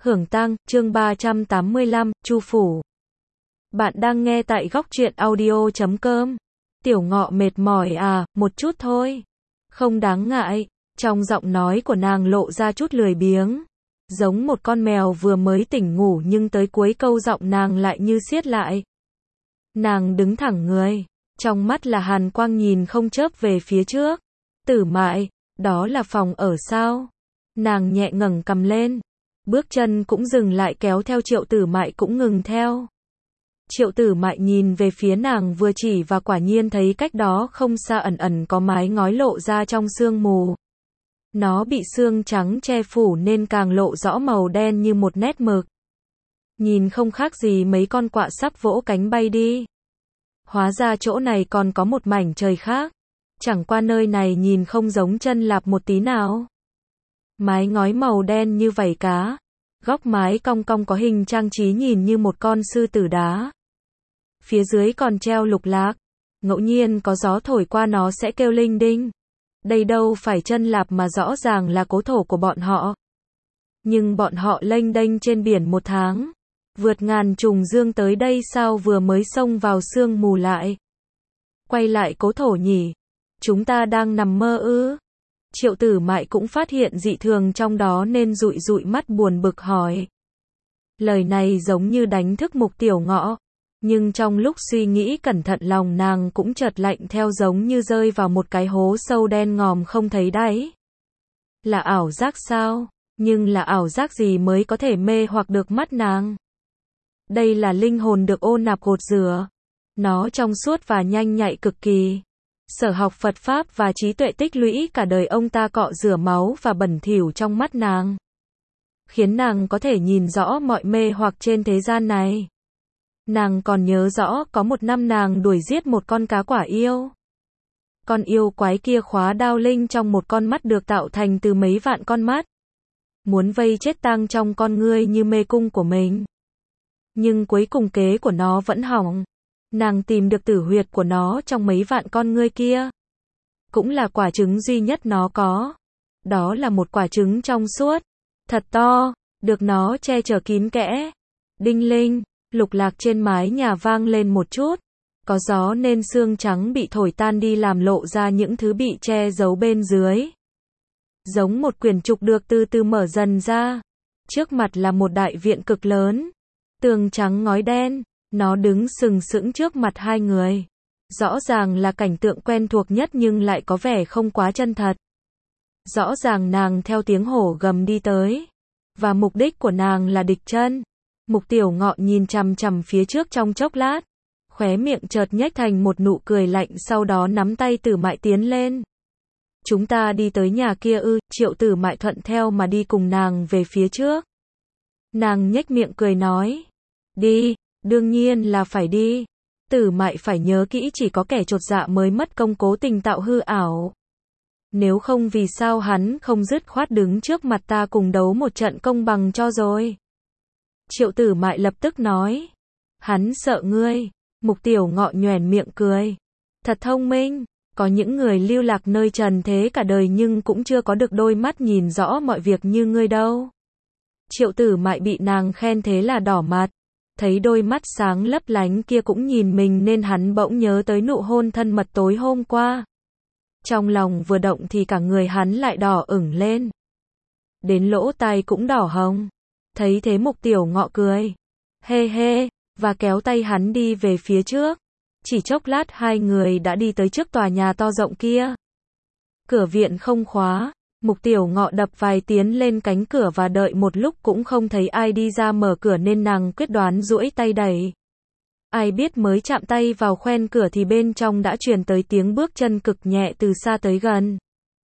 Hưởng tăng, chương 385, Chu Phủ. Bạn đang nghe tại góc truyện audio.com. Tiểu Ngọ mệt mỏi à, một chút thôi. Không đáng ngại. Trong giọng nói của nàng lộ ra chút lười biếng. Giống một con mèo vừa mới tỉnh ngủ nhưng tới cuối câu giọng nàng lại như siết lại. Nàng đứng thẳng người. Trong mắt là hàn quang nhìn không chớp về phía trước. Tử Mại, đó là phòng ở sao? Nàng nhẹ ngẩng cằm lên. Bước chân cũng dừng lại kéo theo Triệu Tử Mại cũng ngừng theo. Triệu Tử Mại nhìn về phía nàng vừa chỉ và quả nhiên thấy cách đó không xa ẩn ẩn có mái ngói lộ ra trong sương mù. Nó bị sương trắng che phủ nên càng lộ rõ màu đen như một nét mực. Nhìn không khác gì mấy con quạ sắp vỗ cánh bay đi. Hóa ra chỗ này còn có một mảnh trời khác. Chẳng qua nơi này nhìn không giống chân lạp một tí nào. Mái ngói màu đen như vảy cá. Góc mái cong cong có hình trang trí nhìn như một con sư tử đá. Phía dưới còn treo lục lạc. Ngẫu nhiên có gió thổi qua nó sẽ kêu linh đinh. Đây đâu phải chân lạp mà rõ ràng là cố thổ của bọn họ. Nhưng bọn họ lênh đênh trên biển một tháng. Vượt ngàn trùng dương tới đây sao vừa mới xông vào sương mù lại. Quay lại cố thổ nhỉ. Chúng ta đang nằm mơ ư? Triệu Tử Mại cũng phát hiện dị thường trong đó nên dụi dụi mắt buồn bực hỏi. Lời này giống như đánh thức Mục Tiểu Ngọ. Nhưng trong lúc suy nghĩ cẩn thận lòng nàng cũng chợt lạnh theo giống như rơi vào một cái hố sâu đen ngòm không thấy đáy. Là ảo giác sao? Nhưng là ảo giác gì mới có thể mê hoặc được mắt nàng? Đây là linh hồn được ô nạp gột rửa. Nó trong suốt và nhanh nhạy cực kỳ. Sở học Phật Pháp và trí tuệ tích lũy cả đời ông ta cọ rửa máu và bẩn thỉu trong mắt nàng. Khiến nàng có thể nhìn rõ mọi mê hoặc trên thế gian này. Nàng còn nhớ rõ có một năm nàng đuổi giết một con cá quả yêu. Con yêu quái kia khóa đao linh trong một con mắt được tạo thành từ mấy vạn con mắt. Muốn vây chết tang trong con ngươi như mê cung của mình. Nhưng cuối cùng kế của nó vẫn hỏng. Nàng tìm được tử huyệt của nó trong mấy vạn con ngươi kia. Cũng là quả trứng duy nhất nó có. Đó là một quả trứng trong suốt. Thật to. Được nó che chở kín kẽ. Đinh linh. Lục lạc trên mái nhà vang lên một chút. Có gió nên sương trắng bị thổi tan đi làm lộ ra những thứ bị che giấu bên dưới. Giống một quyển trục được từ từ mở dần ra. Trước mặt là một đại viện cực lớn. Tường trắng ngói đen. Nó đứng sừng sững trước mặt hai người. Rõ ràng là cảnh tượng quen thuộc nhất nhưng lại có vẻ không quá chân thật. Rõ ràng nàng theo tiếng hổ gầm đi tới. Và mục đích của nàng là địch chân. Mục Tiểu Ngọ nhìn chằm chằm phía trước trong chốc lát. Khóe miệng chợt nhếch thành một nụ cười lạnh sau đó nắm tay Tử Mại tiến lên. Chúng ta đi tới nhà kia ư? Triệu Tử Mại thuận theo mà đi cùng nàng về phía trước. Nàng nhếch miệng cười nói. Đi. Đương nhiên là phải đi. Tử Mại phải nhớ kỹ chỉ có kẻ chột dạ mới mất công cố tình tạo hư ảo. Nếu không vì sao hắn không dứt khoát đứng trước mặt ta cùng đấu một trận công bằng cho rồi. Triệu Tử Mại lập tức nói. Hắn sợ ngươi. Mục Tiểu Ngọ nhoẻn miệng cười. Thật thông minh. Có những người lưu lạc nơi trần thế cả đời nhưng cũng chưa có được đôi mắt nhìn rõ mọi việc như ngươi đâu. Triệu Tử Mại bị nàng khen thế là đỏ mặt. Thấy đôi mắt sáng lấp lánh kia cũng nhìn mình nên hắn bỗng nhớ tới nụ hôn thân mật tối hôm qua. Trong lòng vừa động thì cả người hắn lại đỏ ửng lên. Đến lỗ tai cũng đỏ hồng. Thấy thế Mục Tiểu Ngọ cười. Hê hê, và kéo tay hắn đi về phía trước. Chỉ chốc lát hai người đã đi tới trước tòa nhà to rộng kia. Cửa viện không khóa. Mục Tiểu Ngọ đập vài tiến lên cánh cửa và đợi một lúc cũng không thấy ai đi ra mở cửa nên nàng quyết đoán duỗi tay đẩy. Ai biết mới chạm tay vào khoen cửa thì bên trong đã truyền tới tiếng bước chân cực nhẹ từ xa tới gần.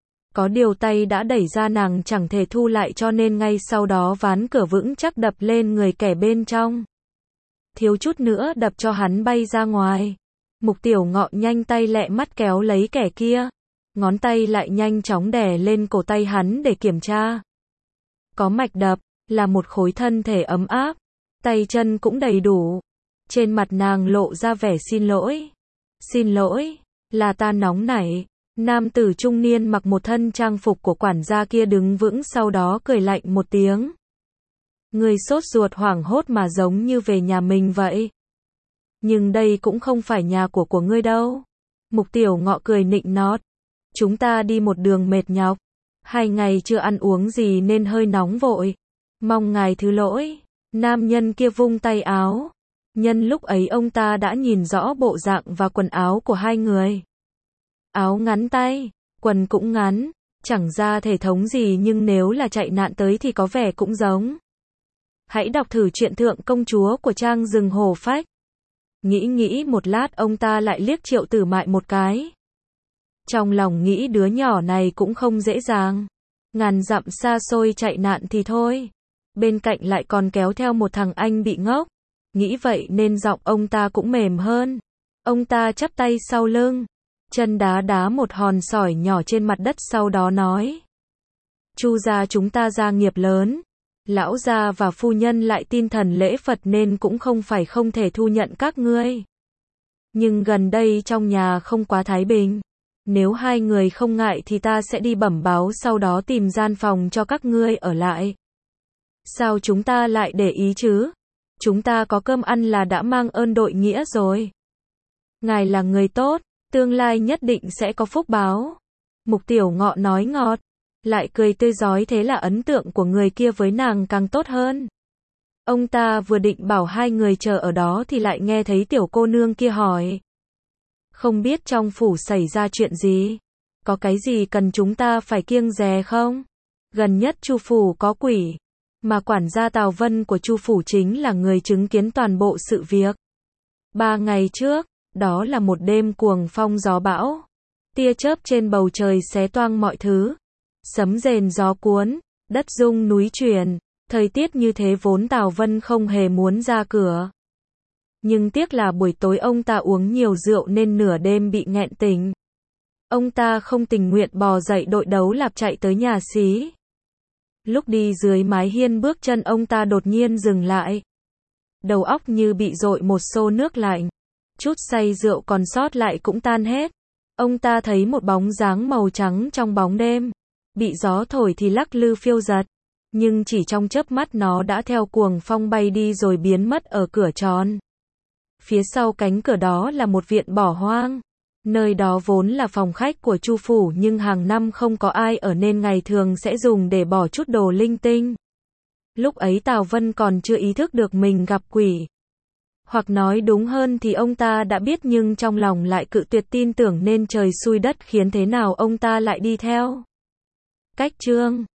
Có điều tay đã đẩy ra nàng chẳng thể thu lại cho nên ngay sau đó ván cửa vững chắc đập lên người kẻ bên trong. Thiếu chút nữa đập cho hắn bay ra ngoài. Mục Tiểu Ngọ nhanh tay lẹ mắt kéo lấy kẻ kia. Ngón tay lại nhanh chóng đè lên cổ tay hắn để kiểm tra. Có mạch đập, là một khối thân thể ấm áp. Tay chân cũng đầy đủ. Trên mặt nàng lộ ra vẻ xin lỗi. Xin lỗi, là ta nóng nảy. Nam tử trung niên mặc một thân trang phục của quản gia kia đứng vững sau đó cười lạnh một tiếng. Người sốt ruột hoảng hốt mà giống như về nhà mình vậy. Nhưng đây cũng không phải nhà của ngươi đâu. Mục Tiểu Ngọ cười nịnh nót. Chúng ta đi một đường mệt nhọc. 2 ngày chưa ăn uống gì nên hơi nóng vội. Mong ngài thứ lỗi. Nam nhân kia vung tay áo. Nhân lúc ấy ông ta đã nhìn rõ bộ dạng và quần áo của hai người. Áo ngắn tay, quần cũng ngắn, chẳng ra thể thống gì nhưng nếu là chạy nạn tới thì có vẻ cũng giống. Hãy đọc thử truyện Thượng Công Chúa của Trang Rừng Hổ Phách. Nghĩ một lát ông ta lại liếc Triệu Tử Mại một cái. Trong lòng nghĩ đứa nhỏ này cũng không dễ dàng. Ngàn dặm xa xôi chạy nạn thì thôi. Bên cạnh lại còn kéo theo một thằng anh bị ngốc. Nghĩ vậy nên giọng ông ta cũng mềm hơn. Ông ta chắp tay sau lưng. Chân đá một hòn sỏi nhỏ trên mặt đất sau đó nói. Chu gia chúng ta gia nghiệp lớn. Lão gia và phu nhân lại tin thần lễ Phật nên cũng không phải không thể thu nhận các ngươi. Nhưng gần đây trong nhà không quá thái bình. Nếu hai người không ngại thì ta sẽ đi bẩm báo sau đó tìm gian phòng cho các ngươi ở lại. Sao chúng ta lại để ý chứ? Chúng ta có cơm ăn là đã mang ơn đội nghĩa rồi. Ngài là người tốt, tương lai nhất định sẽ có phúc báo. Mục Tiểu Ngọ nói ngọt, lại cười tươi rói thế là ấn tượng của người kia với nàng càng tốt hơn. Ông ta vừa định bảo hai người chờ ở đó thì lại nghe thấy tiểu cô nương kia hỏi. Không biết trong phủ xảy ra chuyện gì? Có cái gì cần chúng ta phải kiêng dè không? Gần nhất Chu phủ có quỷ. Mà quản gia Tào Vân của Chu phủ chính là người chứng kiến toàn bộ sự việc. 3 ngày trước, đó là một đêm cuồng phong gió bão. Tia chớp trên bầu trời xé toang mọi thứ. Sấm rền gió cuốn, đất rung núi chuyển. Thời tiết như thế vốn Tào Vân không hề muốn ra cửa. Nhưng tiếc là buổi tối ông ta uống nhiều rượu nên nửa đêm bị nghẹn tỉnh. Ông ta không tình nguyện bò dậy đội đấu lạp chạy tới nhà xí. Lúc đi dưới mái hiên bước chân ông ta đột nhiên dừng lại. Đầu óc như bị dội một xô nước lạnh. Chút say rượu còn sót lại cũng tan hết. Ông ta thấy một bóng dáng màu trắng trong bóng đêm. Bị gió thổi thì lắc lư phiêu dật. Nhưng chỉ trong chớp mắt nó đã theo cuồng phong bay đi rồi biến mất ở cửa tròn. Phía sau cánh cửa đó là một viện bỏ hoang. Nơi đó vốn là phòng khách của Chu phủ nhưng hàng năm không có ai ở nên ngày thường sẽ dùng để bỏ chút đồ linh tinh. Lúc ấy Tào Vân còn chưa ý thức được mình gặp quỷ. Hoặc nói đúng hơn thì ông ta đã biết nhưng trong lòng lại cự tuyệt tin tưởng nên trời xui đất khiến thế nào ông ta lại đi theo. Cách chương